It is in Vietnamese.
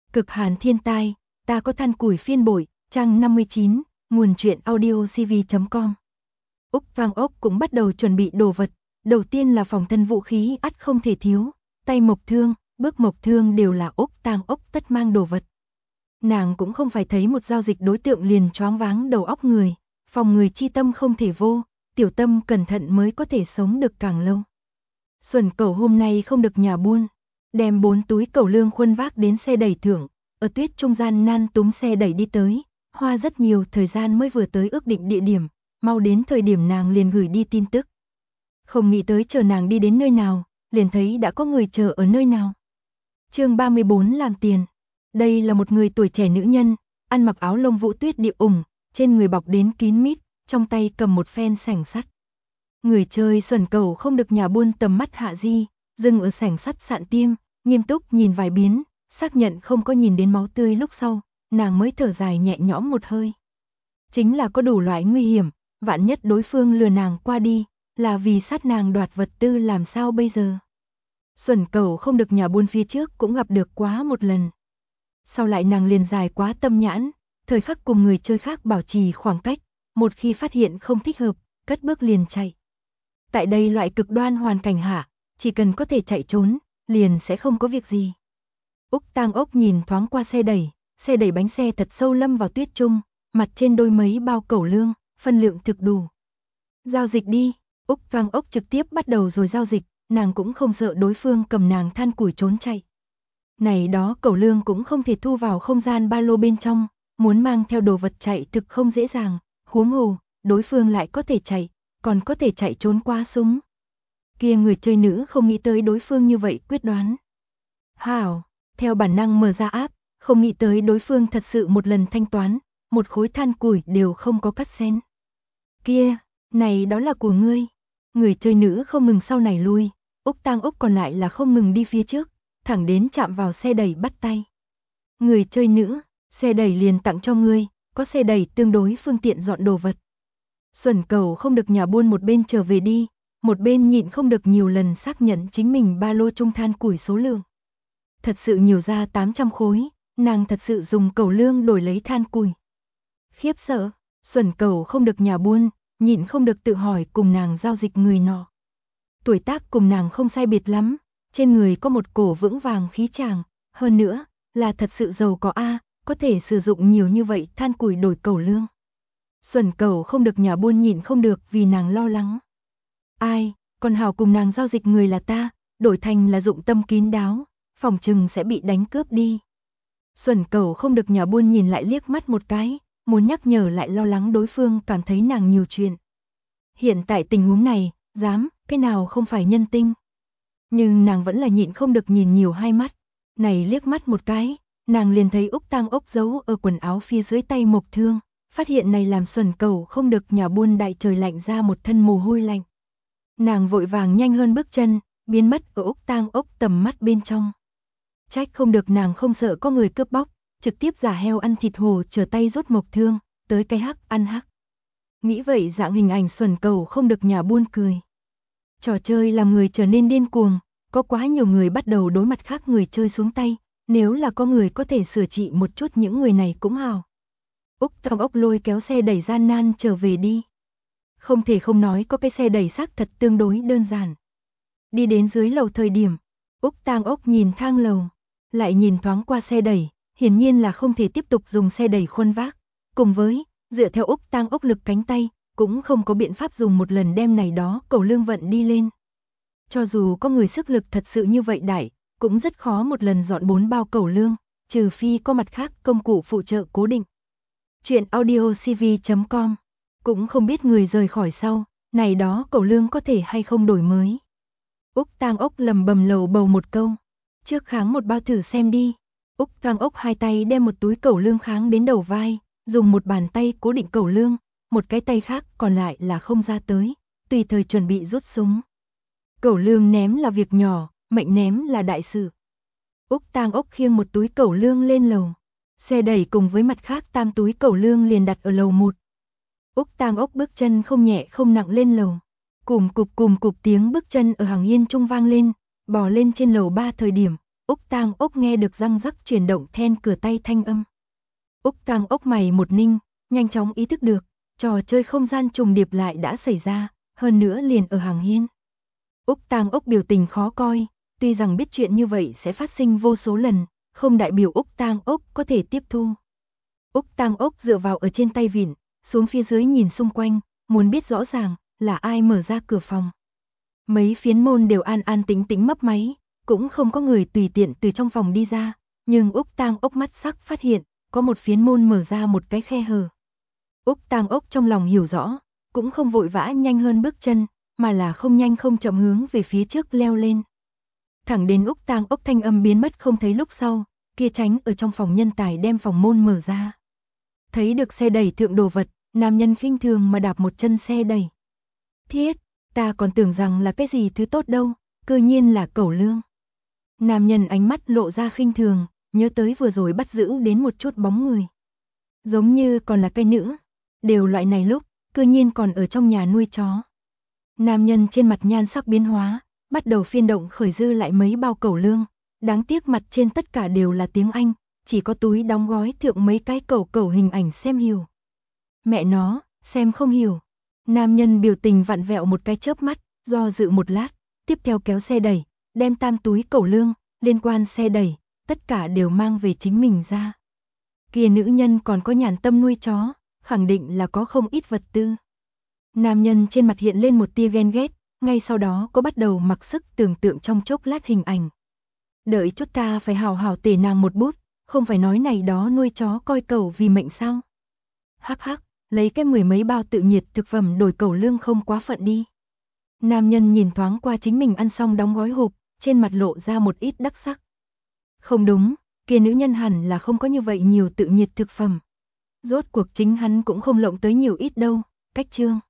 Cực hàn thiên tai, ta có than củi phiên bội, trang 59, nguồn truyện audio cv.com. Úc Tang Ốc cũng bắt đầu chuẩn bị đồ vật, đầu tiên là phòng thân vũ khí ắt không thể thiếu, tay mộc thương, bước mộc thương đều là Úc Tang Ốc tất mang đồ vật. Nàng cũng không phải thấy một giao dịch đối tượng liền choáng váng đầu óc người, phòng người chi tâm không thể vô, tiểu tâm cẩn thận mới có thể sống được càng lâu. Xuân Cẩu hôm nay không được nhà buôn, đem 4 túi cẩu lương khuân vác đến xe đẩy thưởng, ở tuyết trung gian nan túm xe đẩy đi tới, hoa rất nhiều thời gian mới vừa tới ước định địa điểm, mau đến thời điểm nàng liền gửi đi tin tức. Không nghĩ tới chờ nàng đi đến nơi nào, liền thấy đã có người chờ ở nơi nào. Chương 34 làm tiền. Đây là một người tuổi trẻ nữ nhân, ăn mặc áo lông vũ tuyết điệp ủng, trên người bọc đến kín mít, trong tay cầm một phen sẻng sắt. Người chơi Xuân Cẩu không được nhà buôn tầm mắt hạ di, dừng ở sẻng sắt sạn tiêm, nghiêm túc nhìn vài biến, xác nhận không có nhìn đến máu tươi lúc sau, nàng mới thở dài nhẹ nhõm một hơi. Chính là có đủ loại nguy hiểm, vạn nhất đối phương lừa nàng qua đi, là vì sát nàng đoạt vật tư làm sao bây giờ. Xuân Cẩu không được nhà buôn phía trước cũng gặp được quá một lần. Sau lại nàng liền dài quá tâm nhãn, thời khắc cùng người chơi khác bảo trì khoảng cách, một khi phát hiện không thích hợp, cất bước liền chạy. Tại đây loại cực đoan hoàn cảnh hạ, chỉ cần có thể chạy trốn, liền sẽ không có việc gì. Úc Tang Ốc nhìn thoáng qua xe đẩy bánh xe thật sâu lâm vào tuyết trung, mặt trên đôi mấy bao cẩu lương, phân lượng thực đủ. Giao dịch đi, Úc Tang Ốc trực tiếp bắt đầu rồi giao dịch, nàng cũng không sợ đối phương cầm nàng than củi trốn chạy. Này đó cẩu lương cũng không thể thu vào không gian ba lô bên trong, muốn mang theo đồ vật chạy thực không dễ dàng, huống hồ, đối phương lại có thể chạy, còn có thể chạy trốn qua súng. Kia người chơi nữ không nghĩ tới đối phương như vậy quyết đoán. Hảo, theo bản năng mở ra app, không nghĩ tới đối phương thật sự một lần thanh toán, một khối than củi đều không có cắt xén. Kia, này đó là của ngươi. Người chơi nữ không ngừng sau này lui, Úc Tang Ốc còn lại là không ngừng đi phía trước, thẳng đến chạm vào xe đẩy bắt tay. Người chơi nữ, xe đẩy liền tặng cho ngươi, có xe đẩy tương đối phương tiện dọn đồ vật. Xuân Cẩu không được nhà buôn một bên trở về đi, một bên nhịn không được nhiều lần xác nhận chính mình ba lô trung than củi số lượng. Thật sự nhiều ra 800 khối, nàng thật sự dùng cẩu lương đổi lấy than củi. Khiếp sợ, Xuân Cẩu không được nhà buôn, nhịn không được tự hỏi cùng nàng giao dịch người nọ. Tuổi tác cùng nàng không sai biệt lắm, trên người có một cổ vững vàng khí chàng, hơn nữa, là thật sự giàu có có thể sử dụng nhiều như vậy than củi đổi cẩu lương. Xuân Cẩu không được nhà buôn nhịn không được vì nàng lo lắng. Ai, còn hảo cùng nàng giao dịch người là ta, đổi thành là dụng tâm kín đáo, phòng trừng sẽ bị đánh cướp đi. Xuân Cẩu không được nhà buôn nhìn lại liếc mắt một cái, muốn nhắc nhở lại lo lắng đối phương cảm thấy nàng nhiều chuyện. Hiện tại tình huống này, dám, cái nào không phải nhân tinh. Nhưng nàng vẫn là nhịn không được nhìn nhiều hai mắt. Này liếc mắt một cái, nàng liền thấy Úc Tang Ốc giấu ở quần áo phía dưới tay mộc thương. Phát hiện này làm Xuân Cẩu không được nhà buôn đại trời lạnh ra một thân mồ hôi lạnh. Nàng vội vàng nhanh hơn bước chân, biến mất ở Úc Tang Ốc tầm mắt bên trong. Trách không được nàng không sợ có người cướp bóc, trực tiếp giả heo ăn thịt hổ trở tay rút mộc thương, tới cái hắc ăn hắc. Nghĩ vậy dạng hình ảnh Xuân Cẩu không được nhà buôn cười. Trò chơi làm người trở nên điên cuồng, có quá nhiều người bắt đầu đối mặt khác người chơi xuống tay, nếu là có người có thể sửa trị một chút những người này cũng hào. Úc Tang Ốc lôi kéo xe đẩy gian nan trở về đi. Không thể không nói có cái xe đẩy xác thật tương đối đơn giản. Đi đến dưới lầu thời điểm, Úc Tang Ốc nhìn thang lầu, lại nhìn thoáng qua xe đẩy, hiển nhiên là không thể tiếp tục dùng xe đẩy khuân vác. Cùng với, dựa theo Úc Tang Ốc lực cánh tay, cũng không có biện pháp dùng một lần đem này đó cẩu lương vận đi lên. Cho dù có người sức lực thật sự như vậy đại, cũng rất khó một lần dọn 4 bao cẩu lương, trừ phi có mặt khác công cụ phụ trợ cố định. Chuyện audio cv.com. Cũng không biết người rời khỏi sau, này đó cẩu lương có thể hay không đổi mới. Úc Tang Ốc lầm bầm lầu bầu một câu. Trước kháng một bao thử xem đi. Úc Tang Ốc hai tay đem một túi cẩu lương kháng đến đầu vai, dùng một bàn tay cố định cẩu lương, một cái tay khác còn lại là không ra tới, tùy thời chuẩn bị rút súng. Cẩu lương ném là việc nhỏ, mệnh ném là đại sự. Úc Tang Ốc khiêng một túi cẩu lương lên lầu. Xe đẩy cùng với mặt khác 8 túi cẩu lương liền đặt ở lầu 1. Úc Tang Ốc bước chân không nhẹ không nặng lên lầu. Cùm cụp tiếng bước chân ở hàng yên trung vang lên, bò lên trên lầu 3 thời điểm, Úc Tang Ốc nghe được răng rắc chuyển động then cửa tay thanh âm. Úc Tang Ốc mày một ninh, nhanh chóng ý thức được, trò chơi không gian trùng điệp lại đã xảy ra, hơn nữa liền ở hàng hiên. Úc Tang Ốc biểu tình khó coi, tuy rằng biết chuyện như vậy sẽ phát sinh vô số lần, không đại biểu Úc Tang Ốc có thể tiếp thu. Úc Tang Ốc dựa vào ở trên tay vịn, xuống phía dưới nhìn xung quanh, muốn biết rõ ràng là ai mở ra cửa phòng. Mấy phiến môn đều an an tĩnh tĩnh mấp máy, cũng không có người tùy tiện từ trong phòng đi ra, nhưng Úc Tang Ốc mắt sắc phát hiện, có một phiến môn mở ra một cái khe hở. Úc Tang Ốc trong lòng hiểu rõ, cũng không vội vã nhanh hơn bước chân, mà là không nhanh không chậm hướng về phía trước leo lên. Thẳng đến Úc Tang Ốc thanh âm biến mất không thấy lúc sau, kia tránh ở trong phòng nhân tài đem phòng môn mở ra. Thấy được xe đẩy thượng đồ vật, nam nhân khinh thường mà đạp một chân xe đẩy. Thiết, ta còn tưởng rằng là cái gì thứ tốt đâu, cư nhiên là cẩu lương. Nam nhân ánh mắt lộ ra khinh thường, nhớ tới vừa rồi bắt giữ đến một chút bóng người. Giống như còn là cây nữ, đều loại này lúc, cư nhiên còn ở trong nhà nuôi chó. Nam nhân trên mặt nhan sắc biến hóa, bắt đầu phiên động khởi dư lại mấy bao cẩu lương, đáng tiếc mặt trên tất cả đều là tiếng Anh, chỉ có túi đóng gói thượng mấy cái cẩu hình ảnh xem hiểu. Mẹ nó, xem không hiểu. Nam nhân biểu tình vặn vẹo một cái chớp mắt, do dự một lát, tiếp theo kéo xe đẩy, đem tam túi cẩu lương, liên quan xe đẩy, tất cả đều mang về chính mình ra. Kia nữ nhân còn có nhàn tâm nuôi chó, khẳng định là có không ít vật tư. Nam nhân trên mặt hiện lên một tia ghen ghét, ngay sau đó có bắt đầu mặc sức tưởng tượng trong chốc lát hình ảnh. Đợi chút ta phải hào hào tể nàng một bút, không phải nói này đó nuôi chó coi cẩu vì mệnh sao. Hắc hắc, lấy cái mười mấy bao tự nhiệt thực phẩm đổi cẩu lương không quá phận đi. Nam nhân nhìn thoáng qua chính mình ăn xong đóng gói hộp, trên mặt lộ ra một ít đắc sắc. Không đúng, kia nữ nhân hẳn là không có như vậy nhiều tự nhiệt thực phẩm. Rốt cuộc chính hắn cũng không lộng tới nhiều ít đâu, cách chương.